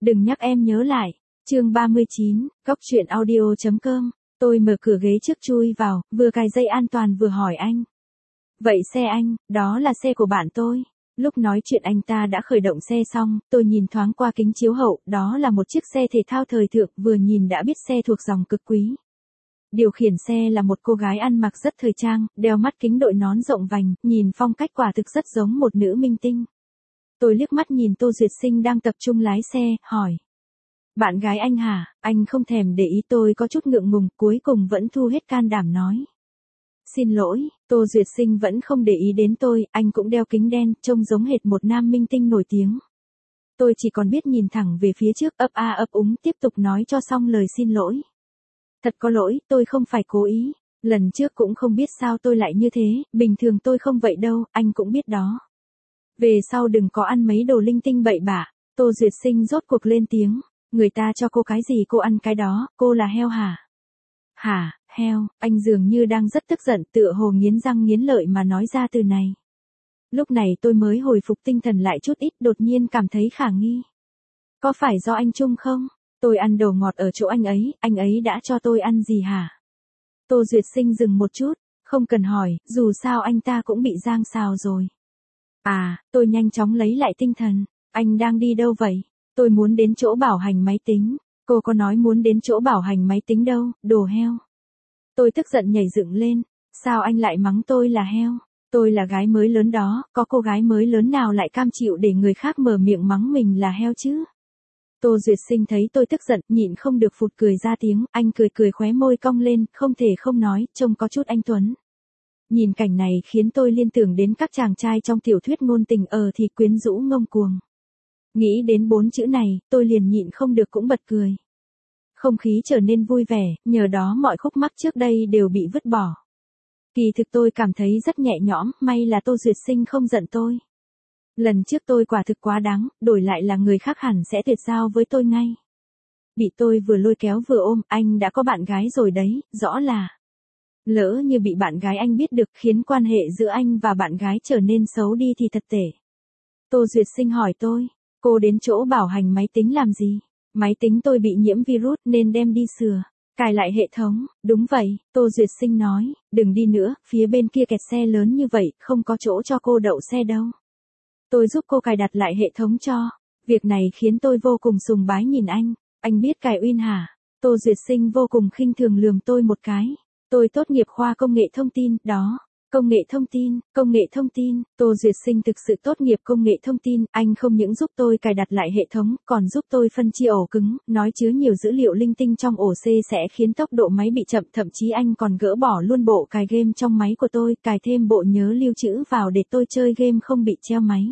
Đừng nhắc em nhớ lại. Chương 39, Cóc truyện audio.com. Tôi mở cửa ghế trước chui vào, vừa cài dây an toàn vừa hỏi anh. Vậy xe anh, đó là xe của bạn tôi. Lúc nói chuyện anh ta đã khởi động xe xong, tôi nhìn thoáng qua kính chiếu hậu, đó là một chiếc xe thể thao thời thượng, vừa nhìn đã biết xe thuộc dòng cực quý. Điều khiển xe là một cô gái ăn mặc rất thời trang, đeo mắt kính đội nón rộng vành, nhìn phong cách quả thực rất giống một nữ minh tinh. Tôi liếc mắt nhìn Tô Duyệt Sinh đang tập trung lái xe, hỏi. Bạn gái anh hả? Anh không thèm để ý, tôi có chút ngượng ngùng, cuối cùng vẫn thu hết can đảm nói. Xin lỗi, Tô Duyệt Sinh vẫn không để ý đến tôi, anh cũng đeo kính đen, trông giống hệt một nam minh tinh nổi tiếng. Tôi chỉ còn biết nhìn thẳng về phía trước, ấp a ấp úng tiếp tục nói cho xong lời xin lỗi. Thật có lỗi, tôi không phải cố ý. Lần trước cũng không biết sao tôi lại như thế, bình thường tôi không vậy đâu, anh cũng biết đó. Về sau đừng có ăn mấy đồ linh tinh bậy bạ. Tô Duyệt Sinh rốt cuộc lên tiếng. Người ta cho cô cái gì cô ăn cái đó, cô là heo hả? Hả, heo, anh dường như đang rất tức giận, tựa hồ nghiến răng nghiến lợi mà nói ra từ này. Lúc này tôi mới hồi phục tinh thần lại chút ít, đột nhiên cảm thấy khả nghi. Có phải do anh Trung không? Tôi ăn đồ ngọt ở chỗ anh ấy đã cho tôi ăn gì hả? Tô Duyệt Sinh dừng một chút, không cần hỏi, dù sao anh ta cũng bị giang xào rồi. À, tôi nhanh chóng lấy lại tinh thần, anh đang đi đâu vậy? Tôi muốn đến chỗ bảo hành máy tính. Cô có nói muốn đến chỗ bảo hành máy tính đâu, đồ heo. Tôi tức giận nhảy dựng lên, sao anh lại mắng tôi là heo? Tôi là gái mới lớn đó, có cô gái mới lớn nào lại cam chịu để người khác mở miệng mắng mình là heo chứ? Tô Duyệt Sinh thấy tôi tức giận, nhịn không được phụt cười ra tiếng, anh cười khóe môi cong lên, không thể không nói, trông có chút anh tuấn. Nhìn cảnh này khiến tôi liên tưởng đến các chàng trai trong tiểu thuyết ngôn tình thì quyến rũ ngông cuồng. Nghĩ đến 4 chữ này, tôi liền nhịn không được cũng bật cười. Không khí trở nên vui vẻ, nhờ đó mọi khúc mắc trước đây đều bị vứt bỏ. Kỳ thực tôi cảm thấy rất nhẹ nhõm, may là Tô Duyệt Sinh không giận tôi. Lần trước tôi quả thực quá đáng, đổi lại là người khác hẳn sẽ tuyệt giao với tôi ngay. Bị tôi vừa lôi kéo vừa ôm, anh đã có bạn gái rồi đấy, rõ là. Lỡ như bị bạn gái anh biết được khiến quan hệ giữa anh và bạn gái trở nên xấu đi thì thật tệ. Tô Duyệt Sinh hỏi tôi, cô đến chỗ bảo hành máy tính làm gì? Máy tính tôi bị nhiễm virus nên đem đi sửa. Cài lại hệ thống, đúng vậy, Tô Duyệt Sinh nói, đừng đi nữa, phía bên kia kẹt xe lớn như vậy, không có chỗ cho cô đậu xe đâu. Tôi giúp cô cài đặt lại hệ thống cho. Việc này khiến tôi vô cùng sùng bái nhìn anh biết cài Win hả? Tô Duyệt Sinh vô cùng khinh thường lườm tôi một cái. Tôi tốt nghiệp khoa công nghệ thông tin, đó. Công nghệ thông tin, Tô Duyệt Sinh thực sự tốt nghiệp công nghệ thông tin, anh không những giúp tôi cài đặt lại hệ thống, còn giúp tôi phân chia ổ cứng, nói chứa nhiều dữ liệu linh tinh trong ổ C sẽ khiến tốc độ máy bị chậm, thậm chí anh còn gỡ bỏ luôn bộ cài game trong máy của tôi, cài thêm bộ nhớ lưu trữ vào để tôi chơi game không bị treo máy.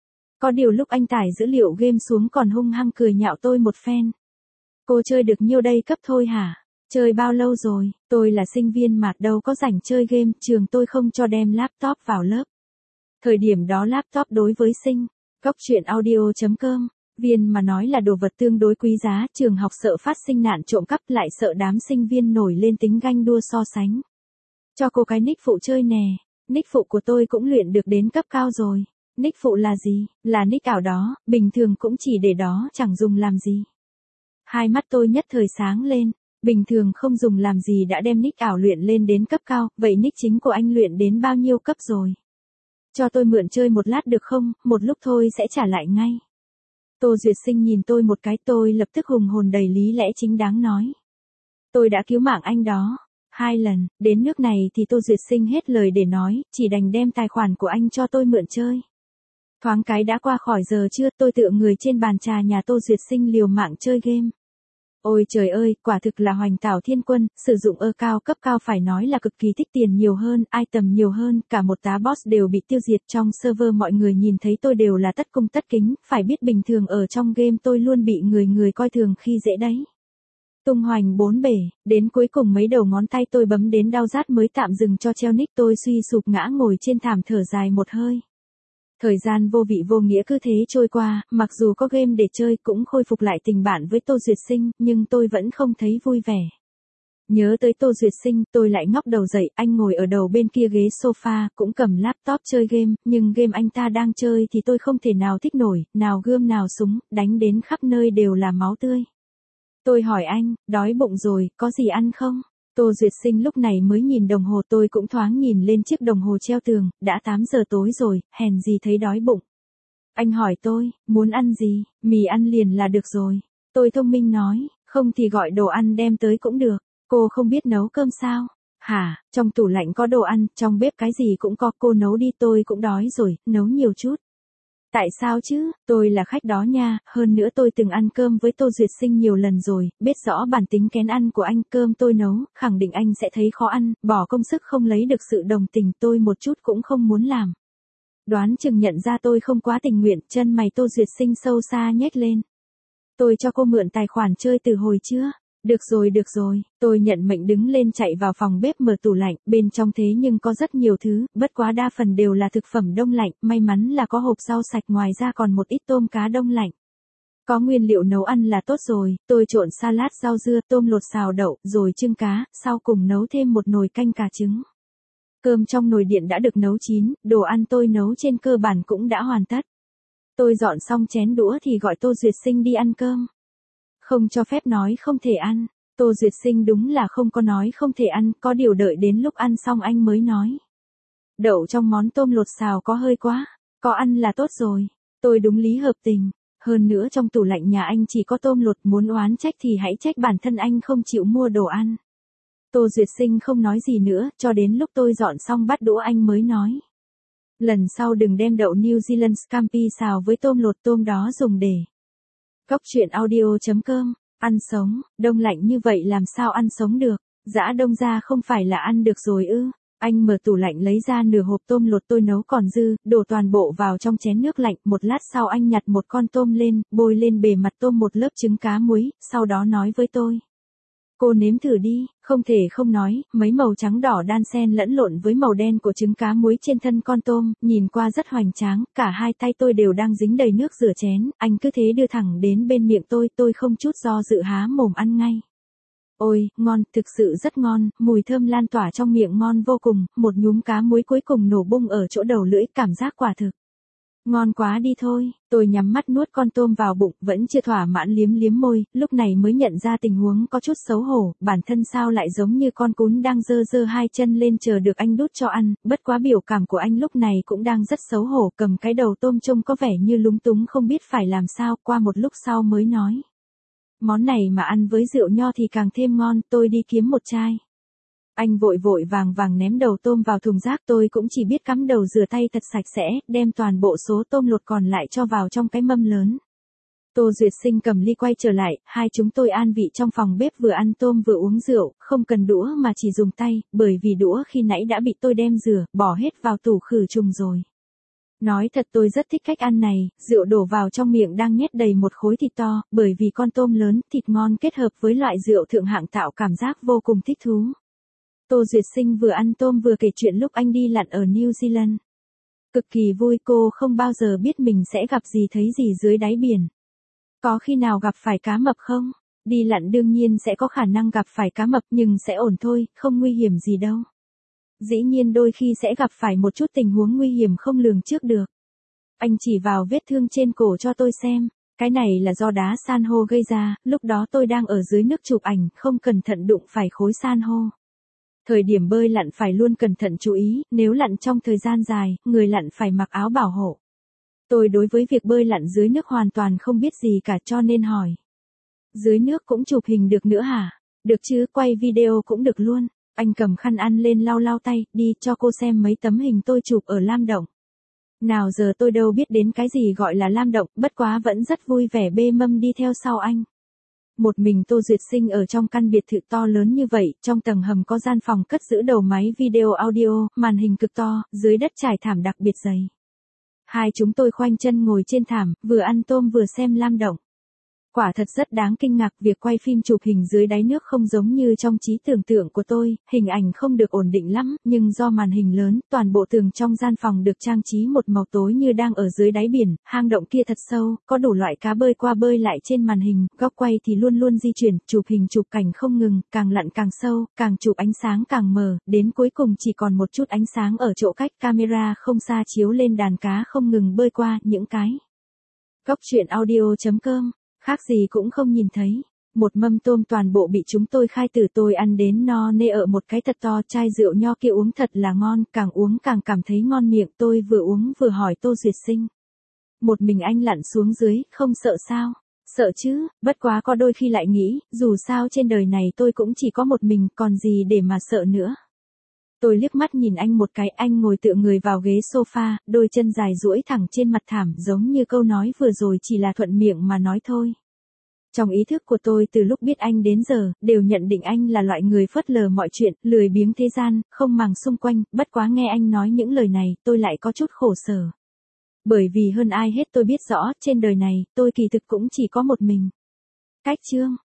Có điều lúc anh tải dữ liệu game xuống còn hung hăng cười nhạo tôi một phen. Cô chơi được nhiêu đây cấp thôi hả? Chơi bao lâu rồi? Tôi là sinh viên mà đâu có rảnh chơi game, trường tôi không cho đem laptop vào lớp. Thời điểm đó laptop đối với Cóc truyện audio.com, viên mà nói là đồ vật tương đối quý giá, trường học sợ phát sinh nạn trộm cắp lại sợ đám sinh viên nổi lên tính ganh đua so sánh. Cho cô cái nick phụ chơi nè, nick phụ của tôi cũng luyện được đến cấp cao rồi. Nick phụ là gì? Là nick ảo đó, bình thường cũng chỉ để đó, chẳng dùng làm gì. Hai mắt tôi nhất thời sáng lên. Bình thường không dùng làm gì đã đem nick ảo luyện lên đến cấp cao, vậy nick chính của anh luyện đến bao nhiêu cấp rồi? Cho tôi mượn chơi một lát được không, một lúc thôi sẽ trả lại ngay. Tô Duyệt Sinh nhìn tôi một cái, tôi lập tức hùng hồn đầy lý lẽ chính đáng nói. Tôi đã cứu mạng anh đó. 2 lần, đến nước này thì Tô Duyệt Sinh hết lời để nói, chỉ đành đem tài khoản của anh cho tôi mượn chơi. Thoáng cái đã qua khỏi giờ trưa, tôi tựa người trên bàn trà nhà Tô Duyệt Sinh liều mạng chơi game. Ôi trời ơi, quả thực là hoành tảo thiên quân, sử dụng cao cấp cao phải nói là cực kỳ thích tiền nhiều hơn, item nhiều hơn, cả một tá boss đều bị tiêu diệt trong server, mọi người nhìn thấy tôi đều là tất cung tất kính, phải biết bình thường ở trong game tôi luôn bị người coi thường khi dễ đấy. Tung hoành 4 bể, đến cuối cùng mấy đầu ngón tay tôi bấm đến đau rát mới tạm dừng cho treo nick, tôi suy sụp ngã ngồi trên thảm thở dài một hơi. Thời gian vô vị vô nghĩa cứ thế trôi qua, mặc dù có game để chơi cũng khôi phục lại tình bạn với Tô Duyệt Sinh, nhưng tôi vẫn không thấy vui vẻ. Nhớ tới Tô Duyệt Sinh, tôi lại ngóc đầu dậy, anh ngồi ở đầu bên kia ghế sofa, cũng cầm laptop chơi game, nhưng game anh ta đang chơi thì tôi không thể nào thích nổi, nào gươm nào súng, đánh đến khắp nơi đều là máu tươi. Tôi hỏi anh, đói bụng rồi, có gì ăn không? Tô Duyệt Sinh lúc này mới nhìn đồng hồ, tôi cũng thoáng nhìn lên chiếc đồng hồ treo tường, đã 8 giờ tối rồi, hèn gì thấy đói bụng. Anh hỏi tôi, muốn ăn gì, mì ăn liền là được rồi. Tôi thông minh nói, không thì gọi đồ ăn đem tới cũng được. Cô không biết nấu cơm sao? Hả, trong tủ lạnh có đồ ăn, trong bếp cái gì cũng có, cô nấu đi, tôi cũng đói rồi, nấu nhiều chút. Tại sao chứ, tôi là khách đó nha, hơn nữa tôi từng ăn cơm với Tô Duyệt Sinh nhiều lần rồi, biết rõ bản tính kén ăn của anh, cơm tôi nấu, khẳng định anh sẽ thấy khó ăn, bỏ công sức không lấy được sự đồng tình, tôi một chút cũng không muốn làm. Đoán chừng nhận ra tôi không quá tình nguyện, chân mày Tô Duyệt Sinh sâu xa nhếch lên. Tôi cho cô mượn tài khoản chơi từ hồi chưa? Được rồi, tôi nhận mệnh đứng lên chạy vào phòng bếp mở tủ lạnh, bên trong thế nhưng có rất nhiều thứ, bất quá đa phần đều là thực phẩm đông lạnh, may mắn là có hộp rau sạch, ngoài ra còn một ít tôm cá đông lạnh. Có nguyên liệu nấu ăn là tốt rồi, tôi trộn salad rau dưa, tôm lột xào đậu, rồi trưng cá, sau cùng nấu thêm một nồi canh cà trứng. Cơm trong nồi điện đã được nấu chín, đồ ăn tôi nấu trên cơ bản cũng đã hoàn tất. Tôi dọn xong chén đũa thì gọi Tô Duyệt Sinh đi ăn cơm. Không cho phép nói không thể ăn. Tô Duyệt Sinh đúng là không có nói không thể ăn, có điều đợi đến lúc ăn xong anh mới nói. Đậu trong món tôm lột xào có hơi quá, có ăn là tốt rồi. Tôi đúng lý hợp tình. Hơn nữa trong tủ lạnh nhà anh chỉ có tôm lột, muốn oán trách thì hãy trách bản thân anh không chịu mua đồ ăn. Tô Duyệt Sinh không nói gì nữa, cho đến lúc tôi dọn xong bát đũa anh mới nói. Lần sau đừng đem đậu New Zealand Scampi xào với tôm lột, tôm đó dùng để. Góc truyện audio.com, ăn sống, đông lạnh như vậy làm sao ăn sống được, giã đông ra không phải là ăn được rồi ư. Anh mở tủ lạnh lấy ra nửa hộp tôm lột tôi nấu còn dư, đổ toàn bộ vào trong chén nước lạnh, một lát sau anh nhặt một con tôm lên, bôi lên bề mặt tôm một lớp trứng cá muối, sau đó nói với tôi. Cô nếm thử đi, không thể không nói, mấy màu trắng đỏ đan xen lẫn lộn với màu đen của trứng cá muối trên thân con tôm, nhìn qua rất hoành tráng, cả hai tay tôi đều đang dính đầy nước rửa chén, anh cứ thế đưa thẳng đến bên miệng tôi không chút do dự há mồm ăn ngay. Ôi, ngon, thực sự rất ngon, mùi thơm lan tỏa trong miệng ngon vô cùng, một nhúm cá muối cuối cùng nổ bung ở chỗ đầu lưỡi, cảm giác quả thực. Ngon quá đi thôi, tôi nhắm mắt nuốt con tôm vào bụng, vẫn chưa thỏa mãn liếm liếm môi, lúc này mới nhận ra tình huống có chút xấu hổ, bản thân sao lại giống như con cún đang giơ giơ hai chân lên chờ được anh đút cho ăn, bất quá biểu cảm của anh lúc này cũng đang rất xấu hổ, cầm cái đầu tôm trông có vẻ như lúng túng không biết phải làm sao, qua một lúc sau mới nói. Món này mà ăn với rượu nho thì càng thêm ngon, tôi đi kiếm một chai. Anh vội vội vàng vàng ném đầu tôm vào thùng rác, tôi cũng chỉ biết cắm đầu rửa tay thật sạch sẽ, đem toàn bộ số tôm lột còn lại cho vào trong cái mâm lớn. Tô Duyệt Sinh cầm ly quay trở lại, hai chúng tôi an vị trong phòng bếp vừa ăn tôm vừa uống rượu, không cần đũa mà chỉ dùng tay, bởi vì đũa khi nãy đã bị tôi đem rửa, bỏ hết vào tủ khử trùng rồi. Nói thật tôi rất thích cách ăn này, rượu đổ vào trong miệng đang nhét đầy một khối thịt to, bởi vì con tôm lớn, thịt ngon kết hợp với loại rượu thượng hạng tạo cảm giác vô cùng thích thú. Tô Duyệt Sinh vừa ăn tôm vừa kể chuyện lúc anh đi lặn ở New Zealand. Cực kỳ vui, cô không bao giờ biết mình sẽ gặp gì thấy gì dưới đáy biển. Có khi nào gặp phải cá mập không? Đi lặn đương nhiên sẽ có khả năng gặp phải cá mập nhưng sẽ ổn thôi, không nguy hiểm gì đâu. Dĩ nhiên đôi khi sẽ gặp phải một chút tình huống nguy hiểm không lường trước được. Anh chỉ vào vết thương trên cổ cho tôi xem. Cái này là do đá san hô gây ra, lúc đó tôi đang ở dưới nước chụp ảnh, không cẩn thận đụng phải khối san hô. Thời điểm bơi lặn phải luôn cẩn thận chú ý, nếu lặn trong thời gian dài, người lặn phải mặc áo bảo hộ. Tôi đối với việc bơi lặn dưới nước hoàn toàn không biết gì cả cho nên hỏi. Dưới nước cũng chụp hình được nữa hả? Được chứ, quay video cũng được luôn. Anh cầm khăn ăn lên lau lau tay, đi cho cô xem mấy tấm hình tôi chụp ở Lam Động. Nào giờ tôi đâu biết đến cái gì gọi là Lam Động, bất quá vẫn rất vui vẻ bê mâm đi theo sau anh. Một mình Tô Duyệt Sinh ở trong căn biệt thự to lớn như vậy, trong tầng hầm có gian phòng cất giữ đầu máy video audio, màn hình cực to, dưới đất trải thảm đặc biệt dày. Hai chúng tôi khoanh chân ngồi trên thảm, vừa ăn tôm vừa xem Lam Động. Quả thật rất đáng kinh ngạc, việc quay phim chụp hình dưới đáy nước không giống như trong trí tưởng tượng của tôi, hình ảnh không được ổn định lắm, nhưng do màn hình lớn, toàn bộ tường trong gian phòng được trang trí một màu tối như đang ở dưới đáy biển, hang động kia thật sâu, có đủ loại cá bơi qua bơi lại trên màn hình, góc quay thì luôn luôn di chuyển, chụp hình chụp cảnh không ngừng, càng lặn càng sâu, càng chụp ánh sáng càng mờ, đến cuối cùng chỉ còn một chút ánh sáng ở chỗ cách camera không xa chiếu lên đàn cá không ngừng bơi qua, những cái góc chuyện audio.com. Khác gì cũng không nhìn thấy. Một mâm tôm toàn bộ bị chúng tôi khai tử, tôi ăn đến no nê ở một cái thật to, chai rượu nho kia uống thật là ngon, càng uống càng cảm thấy ngon miệng, tôi vừa uống vừa hỏi Tô Duyệt Sinh. Một mình anh lặn xuống dưới, không sợ sao? Sợ chứ, bất quá có đôi khi lại nghĩ, dù sao trên đời này tôi cũng chỉ có một mình, còn gì để mà sợ nữa. Tôi liếc mắt nhìn anh một cái, anh ngồi tựa người vào ghế sofa, đôi chân dài duỗi thẳng trên mặt thảm, giống như câu nói vừa rồi chỉ là thuận miệng mà nói thôi. Trong ý thức của tôi từ lúc biết anh đến giờ, đều nhận định anh là loại người phớt lờ mọi chuyện, lười biếng thế gian, không màng xung quanh, bất quá nghe anh nói những lời này, tôi lại có chút khổ sở. Bởi vì hơn ai hết tôi biết rõ, trên đời này, tôi kỳ thực cũng chỉ có một mình. Cách chương.